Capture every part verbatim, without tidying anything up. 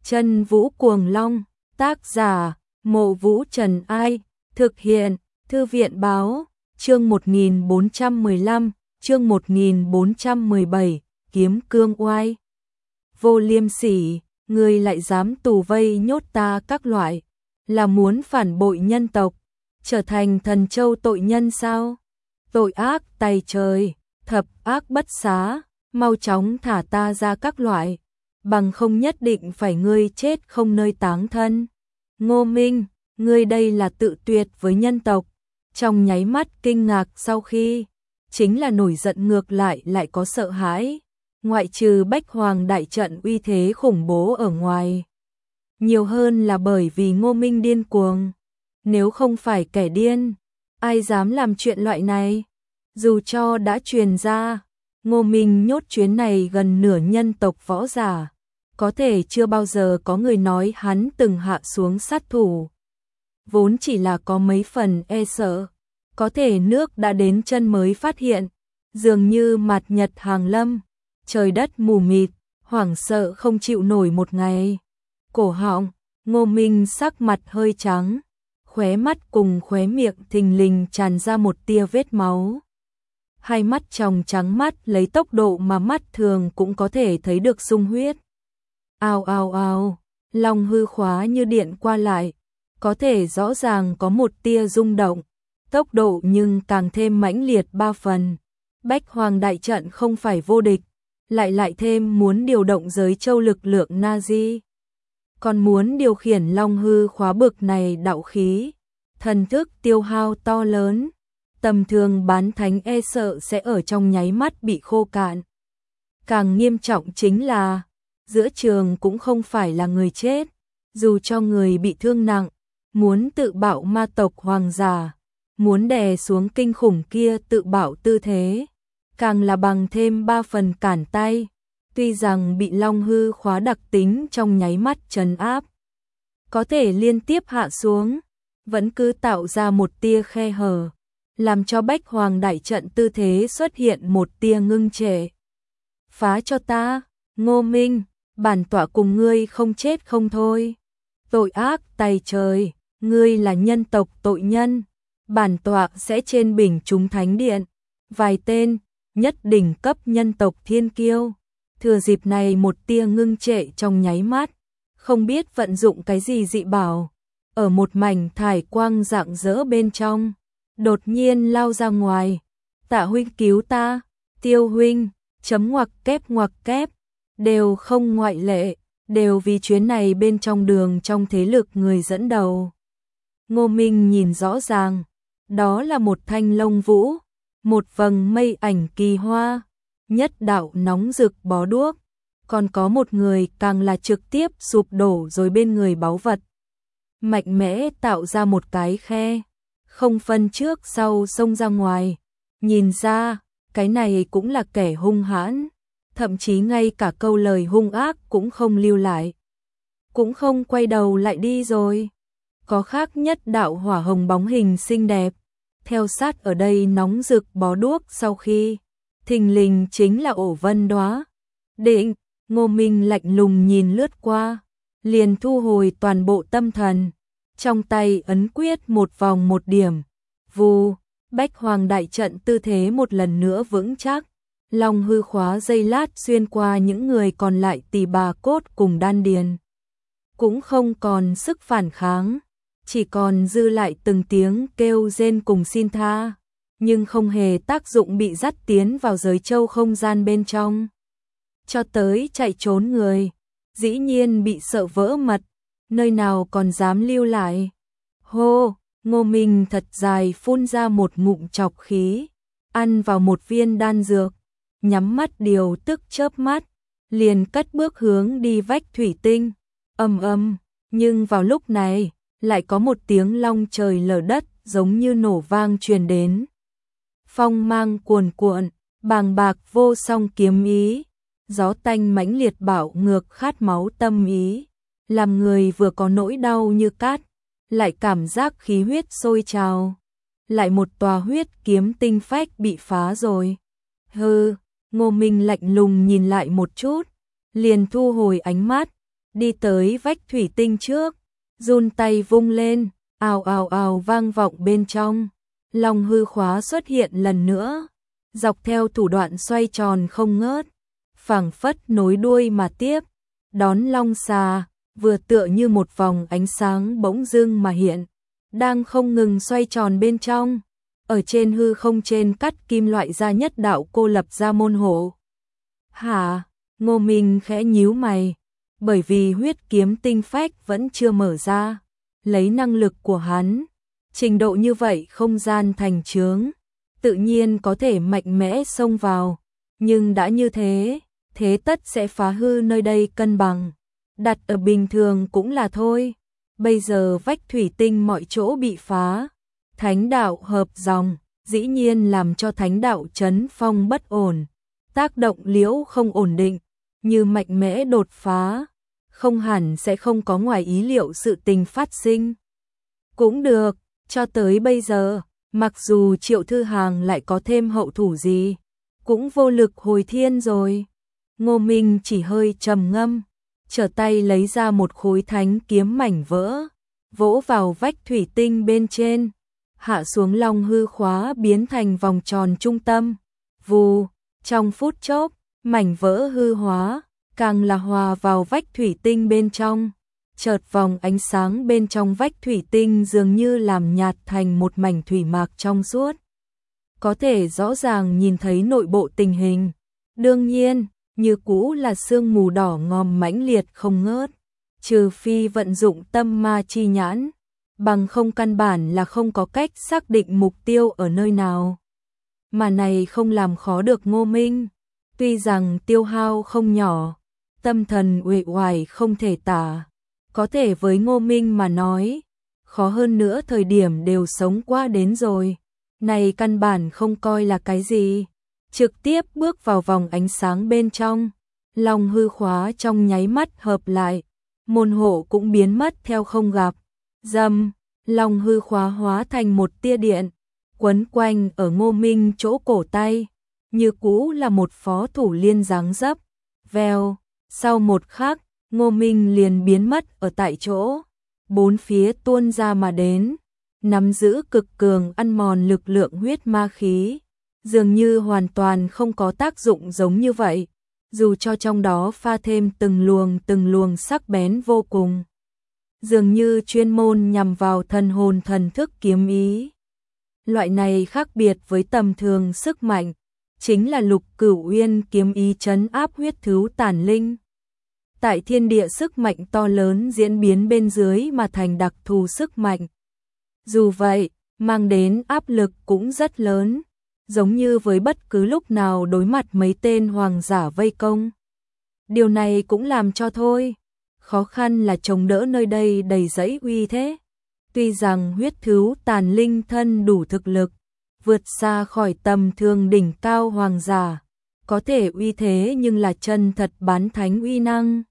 Chân Vũ Cuồng Long, tác giả, Mộ Vũ Trần Ai, thực hiện, Thư viện Báo, chương một nghìn bốn trăm mười lăm, chương một nghìn bốn trăm mười bảy, Kiếm Cương Oai. Vô Liêm Sỉ, ngươi lại dám tù vây nhốt ta các loại, là muốn phản bội nhân tộc, trở thành thần châu tội nhân sao? Tội ác tày trời, thập ác bất xá, mau chóng thả ta ra các loại, bằng không nhất định phải ngươi chết không nơi táng thân. Ngô Minh, ngươi đây là tự tuyệt với nhân tộc. Trong nháy mắt kinh ngạc sau khi, chính là nổi giận ngược lại lại có sợ hãi, ngoại trừ Bách Hoàng đại trận uy thế khủng bố ở ngoài. Nhiều hơn là bởi vì Ngô Minh điên cuồng, nếu không phải kẻ điên, ai dám làm chuyện loại này. Dù cho đã truyền ra, Ngô Minh nhốt chuyến này gần nửa nhân tộc võ giả, có thể chưa bao giờ có người nói hắn từng hạ xuống sát thủ. Vốn chỉ là có mấy phần e sợ, có thể nước đã đến chân mới phát hiện, dường như mặt nhật hàng lâm, trời đất mù mịt, hoảng sợ không chịu nổi một ngày. Cổ họng, Ngô Minh sắc mặt hơi trắng, khóe mắt cùng khóe miệng thình lình tràn ra một tia vết máu. Hai mắt tròng trắng mắt lấy tốc độ mà mắt thường cũng có thể thấy được sung huyết. Ao ao ao, lòng hư khóa như điện qua lại, có thể rõ ràng có một tia rung động, tốc độ nhưng càng thêm mãnh liệt ba phần. Bách Hoàng đại trận không phải vô địch, lại lại thêm muốn điều động giới châu lực lượng Nazi. Còn muốn điều khiển long hư khóa bực này đạo khí, thần thức tiêu hao to lớn, tầm thường bán thánh e sợ sẽ ở trong nháy mắt bị khô cạn. Càng nghiêm trọng chính là, giữa trường cũng không phải là người chết, dù cho người bị thương nặng, muốn tự bạo ma tộc hoàng giả, muốn đè xuống kinh khủng kia tự bạo tư thế, càng là bằng thêm ba phần cản tay. Tuy rằng bị long hư khóa đặc tính trong nháy mắt trấn áp, có thể liên tiếp hạ xuống, vẫn cứ tạo ra một tia khe hở, làm cho Bách Hoàng đại trận tư thế xuất hiện một tia ngưng trệ. Phá cho ta, Ngô Minh, bản tọa cùng ngươi không chết không thôi. Tội ác tày trời, ngươi là nhân tộc tội nhân, bản tọa sẽ trên bình chúng thánh điện, vài tên, nhất đỉnh cấp nhân tộc thiên kiêu. Thừa dịp này một tia ngưng trệ trong nháy mắt, không biết vận dụng cái gì dị bảo, ở một mảnh thải quang rạng rỡ bên trong, đột nhiên lao ra ngoài. Tạ huynh cứu ta, Tiêu huynh, chấm ngoặc kép ngoặc kép, đều không ngoại lệ, đều vì chuyến này bên trong đường trong thế lực người dẫn đầu. Ngô Minh nhìn rõ ràng, đó là một thanh lông vũ, một vầng mây ảnh kỳ hoa, nhất đạo nóng rực bó đuốc, còn có một người càng là trực tiếp sụp đổ rồi bên người báu vật. Mạnh mẽ tạo ra một cái khe, không phân trước sau xông ra ngoài, nhìn ra, cái này cũng là kẻ hung hãn, thậm chí ngay cả câu lời hung ác cũng không lưu lại. Cũng không quay đầu lại đi rồi. Có khác nhất đạo hỏa hồng bóng hình xinh đẹp, theo sát ở đây nóng rực bó đuốc sau khi, thình lình chính là Ổ Vân Đóa. Định, Ngô Minh lạnh lùng nhìn lướt qua, liền thu hồi toàn bộ tâm thần, trong tay ấn quyết một vòng một điểm, vù, Bách Hoàng đại trận tư thế một lần nữa vững chắc, long hư khóa dây lát xuyên qua những người còn lại tỳ bà cốt cùng đan điền, cũng không còn sức phản kháng, chỉ còn dư lại từng tiếng kêu rên cùng xin tha, nhưng không hề tác dụng, bị dắt tiến vào giới châu không gian bên trong. Cho tới chạy trốn người, dĩ nhiên bị sợ vỡ mật, nơi nào còn dám lưu lại. Hô, Ngô Minh thật dài phun ra một ngụm trọc khí, ăn vào một viên đan dược, nhắm mắt điều tức chớp mắt, liền cất bước hướng đi vách thủy tinh. Ầm ầm, nhưng vào lúc này, lại có một tiếng long trời lở đất giống như nổ vang truyền đến. Phong mang cuồn cuộn, bàng bạc vô song kiếm ý, gió tanh mãnh liệt bạo ngược khát máu tâm ý, làm người vừa có nỗi đau như cát, lại cảm giác khí huyết sôi trào. Lại một tòa huyết kiếm tinh phách bị phá rồi. Hừ, Ngô Minh lạnh lùng nhìn lại một chút, liền thu hồi ánh mắt, đi tới vách thủy tinh trước, run tay vung lên, ào ào ào vang vọng bên trong. Long hư khóa xuất hiện lần nữa, dọc theo thủ đoạn xoay tròn không ngớt, phảng phất nối đuôi mà tiếp, đón long xà, vừa tựa như một vòng ánh sáng bỗng dưng mà hiện, đang không ngừng xoay tròn bên trong. Ở trên hư không trên cắt kim loại ra nhất đạo cô lập ra môn hộ. Hả? Ngô Minh khẽ nhíu mày, bởi vì huyết kiếm tinh phách vẫn chưa mở ra, lấy năng lực của hắn, trình độ như vậy không gian thành chướng, tự nhiên có thể mạnh mẽ xông vào, nhưng đã như thế, thế tất sẽ phá hư nơi đây cân bằng, đặt ở bình thường cũng là thôi, bây giờ vách thủy tinh mọi chỗ bị phá, thánh đạo hợp dòng, dĩ nhiên làm cho thánh đạo chấn phong bất ổn, tác động liễu không ổn định, như mạnh mẽ đột phá, không hẳn sẽ không có ngoài ý liệu sự tình phát sinh. Cũng được, cho tới bây giờ, mặc dù Triệu Thư Hàng lại có thêm hậu thủ gì, cũng vô lực hồi thiên rồi. Ngô Minh chỉ hơi trầm ngâm, trở tay lấy ra một khối thánh kiếm mảnh vỡ, vỗ vào vách thủy tinh bên trên, hạ xuống long hư khóa biến thành vòng tròn trung tâm. Vù, trong phút chốc, mảnh vỡ hư hóa, càng là hòa vào vách thủy tinh bên trong. Chợt vòng ánh sáng bên trong vách thủy tinh dường như làm nhạt thành một mảnh thủy mạc trong suốt. Có thể rõ ràng nhìn thấy nội bộ tình hình. Đương nhiên, như cũ là sương mù đỏ ngòm mãnh liệt không ngớt. Trừ phi vận dụng tâm ma chi nhãn, bằng không căn bản là không có cách xác định mục tiêu ở nơi nào. Mà này không làm khó được Ngô Minh. Tuy rằng tiêu hao không nhỏ, tâm thần uể oải không thể tả. Có thể với Ngô Minh mà nói, khó hơn nữa thời điểm đều sống qua đến rồi. Này căn bản không coi là cái gì. Trực tiếp bước vào vòng ánh sáng bên trong. Long hư khóa trong nháy mắt hợp lại. Môn hộ cũng biến mất theo không gặp. Dầm, long hư khóa hóa thành một tia điện. Quấn quanh ở Ngô Minh chỗ cổ tay. Như cũ là một phó thủ liên dáng dấp. Vèo, sau một khắc, Ngô Minh liền biến mất ở tại chỗ, bốn phía tuôn ra mà đến, nắm giữ cực cường ăn mòn lực lượng huyết ma khí, dường như hoàn toàn không có tác dụng giống như vậy, dù cho trong đó pha thêm từng luồng từng luồng sắc bén vô cùng, dường như chuyên môn nhằm vào thần hồn thần thức kiếm ý. Loại này khác biệt với tầm thường sức mạnh, chính là Lục Cửu Uyên kiếm ý trấn áp huyết thú tàn linh. Tại thiên địa sức mạnh to lớn diễn biến bên dưới mà thành đặc thù sức mạnh. Dù vậy, mang đến áp lực cũng rất lớn, giống như với bất cứ lúc nào đối mặt mấy tên hoàng giả vây công. Điều này cũng làm cho thôi, khó khăn là chống đỡ nơi đây đầy dẫy uy thế. Tuy rằng huyết thú tàn linh thân đủ thực lực, vượt xa khỏi tầm thường đỉnh cao hoàng giả, có thể uy thế nhưng là chân thật bán thánh uy năng.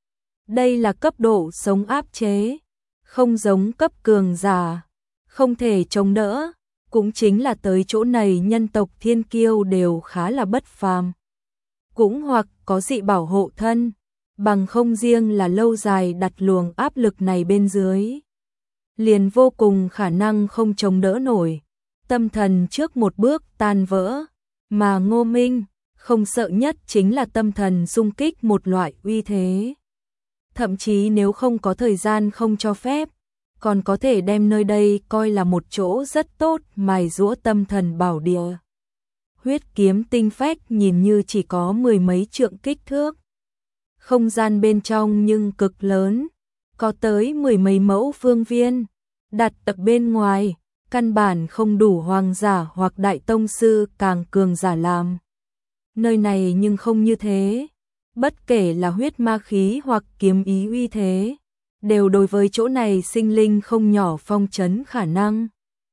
Đây là cấp độ sống áp chế, không giống cấp cường giả, không thể chống đỡ, cũng chính là tới chỗ này nhân tộc thiên kiêu đều khá là bất phàm. Cũng hoặc có dị bảo hộ thân, bằng không riêng là lâu dài đặt luồng áp lực này bên dưới. Liền vô cùng khả năng không chống đỡ nổi, tâm thần trước một bước tan vỡ, mà Ngô Minh không sợ nhất chính là tâm thần xung kích một loại uy thế. Thậm chí nếu không có thời gian không cho phép, còn có thể đem nơi đây coi là một chỗ rất tốt mài giũa tâm thần bảo địa. Huyết kiếm tinh phách nhìn như chỉ có mười mấy trượng kích thước. Không gian bên trong nhưng cực lớn, có tới mười mấy mẫu phương viên, đặt tập bên ngoài, căn bản không đủ hoàng giả hoặc đại tông sư càng cường giả làm. Nơi này nhưng không như thế. Bất kể là huyết ma khí hoặc kiếm ý uy thế, đều đối với chỗ này sinh linh không nhỏ phong trấn khả năng.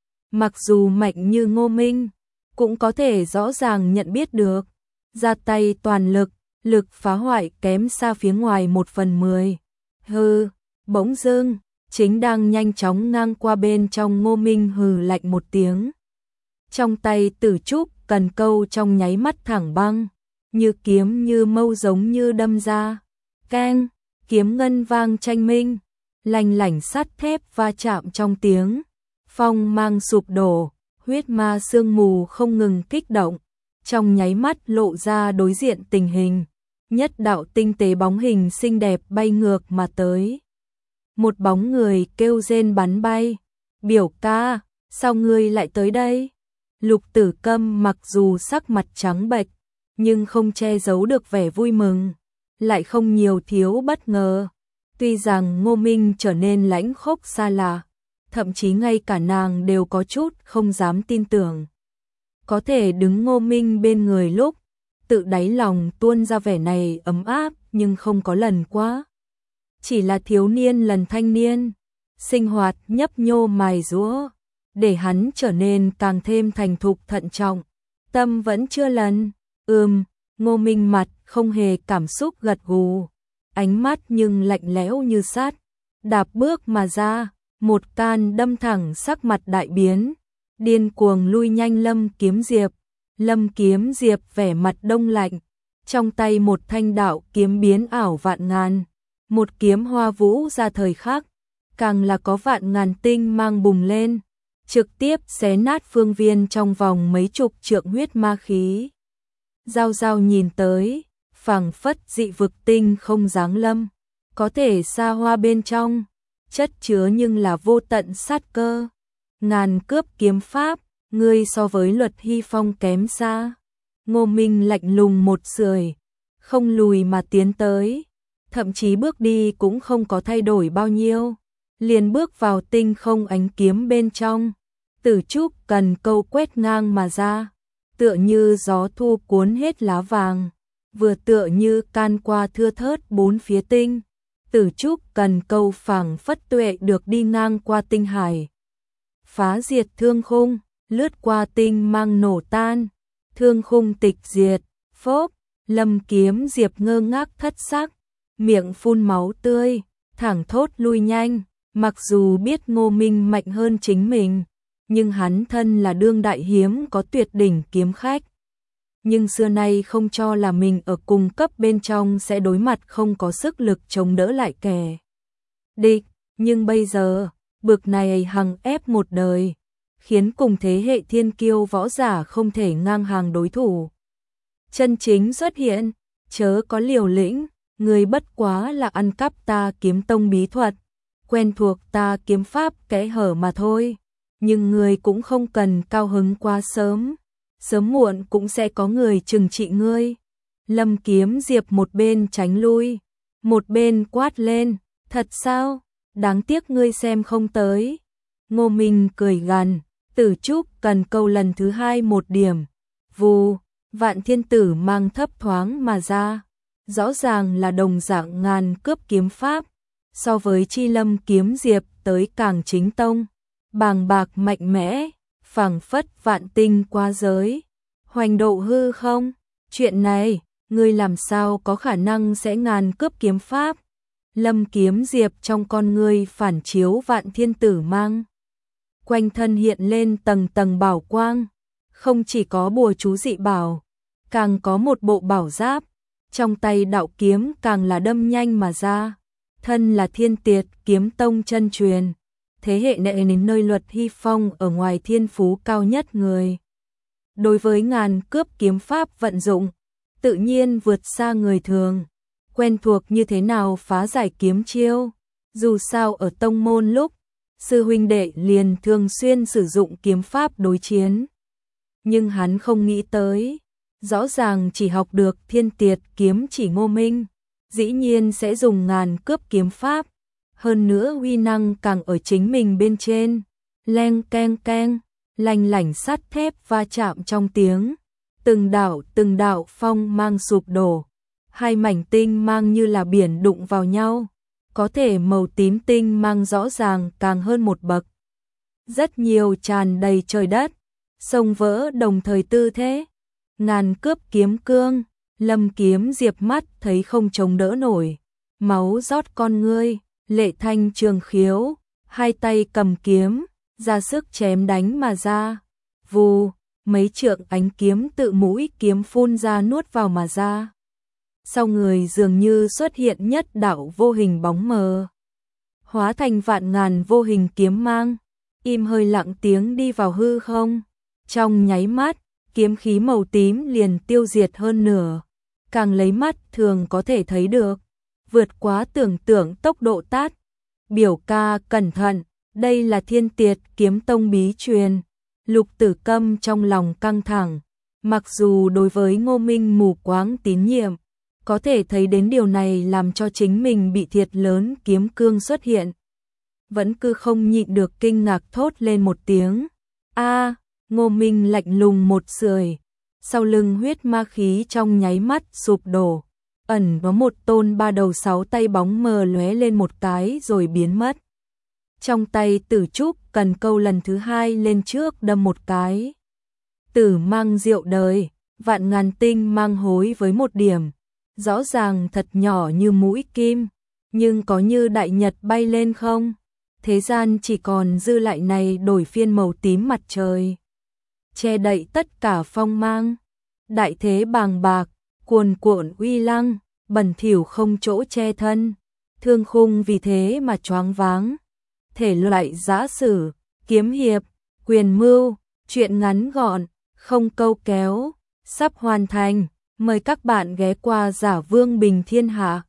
Mặc dù mạnh như Ngô Minh, cũng có thể rõ ràng nhận biết được, ra tay toàn lực, lực phá hoại kém xa phía ngoài một phần mười. Hừ, bỗng dưng, chính đang nhanh chóng ngang qua bên trong Ngô Minh hừ lạnh một tiếng. Trong tay Tử Trúc cần câu trong nháy mắt thẳng băng. Như kiếm như mâu giống như đâm ra, keng, kiếm ngân vang tranh minh, lanh lảnh sắt thép va chạm trong tiếng, phong mang sụp đổ, huyết ma sương mù không ngừng kích động, trong nháy mắt lộ ra đối diện tình hình, nhất đạo tinh tế bóng hình xinh đẹp bay ngược mà tới. Một bóng người kêu rên bắn bay, biểu ca, sao ngươi lại tới đây? Lục Tử Câm mặc dù sắc mặt trắng bệch, nhưng không che giấu được vẻ vui mừng, lại không nhiều thiếu bất ngờ. Tuy rằng Ngô Minh trở nên lãnh khốc xa lạ, thậm chí ngay cả nàng đều có chút không dám tin tưởng. Có thể đứng Ngô Minh bên người lúc, tự đáy lòng tuôn ra vẻ này ấm áp nhưng không có lần quá. Chỉ là thiếu niên lần thanh niên, sinh hoạt nhấp nhô mài giũa, để hắn trở nên càng thêm thành thục thận trọng. Tâm vẫn chưa lần, ừm, Ngô Minh mặt không hề cảm xúc gật gù, ánh mắt nhưng lạnh lẽo như sắt, đạp bước mà ra, một can đâm thẳng sắc mặt đại biến, điên cuồng lui nhanh Lâm Kiếm Diệp. Lâm Kiếm Diệp vẻ mặt đông lạnh, trong tay một thanh đạo kiếm biến ảo vạn ngàn, một kiếm hoa vũ ra thời khắc, càng là có vạn ngàn tinh mang bùng lên, trực tiếp xé nát phương viên trong vòng mấy chục trượng huyết ma khí. Giao Giao nhìn tới, phảng phất dị vực tinh không giáng lâm, có thể xa hoa bên trong, chất chứa nhưng là vô tận sát cơ. Ngàn cướp kiếm pháp, ngươi so với Luật Hy Phong kém xa. Ngô Minh lạnh lùng một sưởi, không lùi mà tiến tới, thậm chí bước đi cũng không có thay đổi bao nhiêu, liền bước vào tinh không ánh kiếm bên trong. Tử trúc cần câu quét ngang mà ra, tựa như gió thu cuốn hết lá vàng, vừa tựa như can qua thưa thớt bốn phía tinh. Tử trúc cần câu phảng phất tuệ được đi ngang qua tinh hải, phá diệt thương khung, lướt qua tinh mang nổ tan, thương khung tịch diệt, phốp. Lâm Kiếm Diệp ngơ ngác thất sắc, miệng phun máu tươi, thẳng thốt lui nhanh, mặc dù biết Ngô Minh mạnh hơn chính mình, nhưng hắn thân là đương đại hiếm có tuyệt đỉnh kiếm khách. Nhưng xưa nay không cho là mình ở cùng cấp bên trong sẽ đối mặt không có sức lực chống đỡ lại kẻ địch, nhưng bây giờ, bực này hằng ép một đời, khiến cùng thế hệ thiên kiêu võ giả không thể ngang hàng đối thủ. Chân chính xuất hiện, chớ có liều lĩnh, người bất quá là ăn cắp ta kiếm tông bí thuật, quen thuộc ta kiếm pháp kẽ hở mà thôi, nhưng người cũng không cần cao hứng quá sớm, sớm muộn cũng sẽ có người trừng trị ngươi. Lâm Kiếm Diệp một bên tránh lui, một bên quát lên, thật sao, đáng tiếc ngươi xem không tới. Ngô Minh cười gằn, Tử trúc cần câu lần thứ hai một điểm, vù, vạn thiên tử mang thấp thoáng mà ra, rõ ràng là đồng dạng ngàn cướp kiếm pháp, so với chi Lâm Kiếm Diệp tới càng chính tông, bàng bạc mạnh mẽ, phảng phất vạn tinh qua giới, hoành độ hư không. Chuyện này, ngươi làm sao có khả năng sẽ ngàn cướp kiếm pháp? Lâm Kiếm Diệp trong con ngươi phản chiếu vạn thiên tử mang, quanh thân hiện lên tầng tầng bảo quang, không chỉ có bùa chú dị bảo, càng có một bộ bảo giáp, trong tay đạo kiếm càng là đâm nhanh mà ra, thân là Thiên Tiệt kiếm tông chân truyền, thế hệ này đến nơi Luật Hy Phong ở ngoài thiên phú cao nhất người. Đối với ngàn cướp kiếm pháp vận dụng, tự nhiên vượt xa người thường, quen thuộc như thế nào phá giải kiếm chiêu, dù sao ở tông môn lúc, sư huynh đệ liền thường xuyên sử dụng kiếm pháp đối chiến. Nhưng hắn không nghĩ tới, rõ ràng chỉ học được Thiên Tiệt kiếm chỉ Ngô Minh, dĩ nhiên sẽ dùng ngàn cướp kiếm pháp, hơn nữa uy năng càng ở chính mình bên trên. Leng keng keng, lanh lảnh sắt thép va chạm trong tiếng, từng đạo từng đạo phong mang sụp đổ, hai mảnh tinh mang như là biển đụng vào nhau, có thể màu tím tinh mang rõ ràng càng hơn một bậc. Rất nhiều tràn đầy trời đất, sông vỡ đồng thời tư thế, ngàn cướp kiếm cương, Lâm Kiếm Diệp mắt thấy không chống đỡ nổi, máu rót con ngươi, lệ thanh trường khiếu, hai tay cầm kiếm, ra sức chém đánh mà ra, vù, mấy trượng ánh kiếm tự mũi kiếm phun ra nuốt vào mà ra. sau người dường như xuất hiện nhất đạo vô hình bóng mờ, hóa thành vạn ngàn vô hình kiếm mang, im hơi lặng tiếng đi vào hư không. Trong nháy mắt, kiếm khí màu tím liền tiêu diệt hơn nửa, càng lấy mắt thường có thể thấy được, vượt quá tưởng tượng tốc độ tát. Biểu ca cẩn thận, đây là Thiên Tiệt Kiếm Tông bí truyền. Lục Tử Câm trong lòng căng thẳng, mặc dù đối với Ngô Minh mù quáng tín nhiệm, có thể thấy đến điều này làm cho chính mình bị thiệt lớn kiếm cương xuất hiện, vẫn cứ không nhịn được kinh ngạc thốt lên một tiếng. A, Ngô Minh lạnh lùng một sưởi, sau lưng huyết ma khí trong nháy mắt sụp đổ, ẩn có một tôn ba đầu sáu tay bóng mờ lóe lên một cái rồi biến mất. Trong tay Tử Trúc cần câu lần thứ hai lên trước đâm một cái. Tử mang diệu đời, vạn ngàn tinh mang hối với một điểm, rõ ràng thật nhỏ như mũi kim, nhưng có như đại nhật bay lên không? Thế gian chỉ còn dư lại này đổi phiên màu tím mặt trời, che đậy tất cả phong mang. Đại thế bàng bạc, cuồn cuộn uy lăng, bẩn thỉu không chỗ che thân. Thương Khung vì thế mà choáng váng. Thể loại giã sử, kiếm hiệp, quyền mưu, truyện ngắn gọn, không câu kéo, sắp hoàn thành. Mời các bạn ghé qua Giả Vương Bình Thiên Hạ.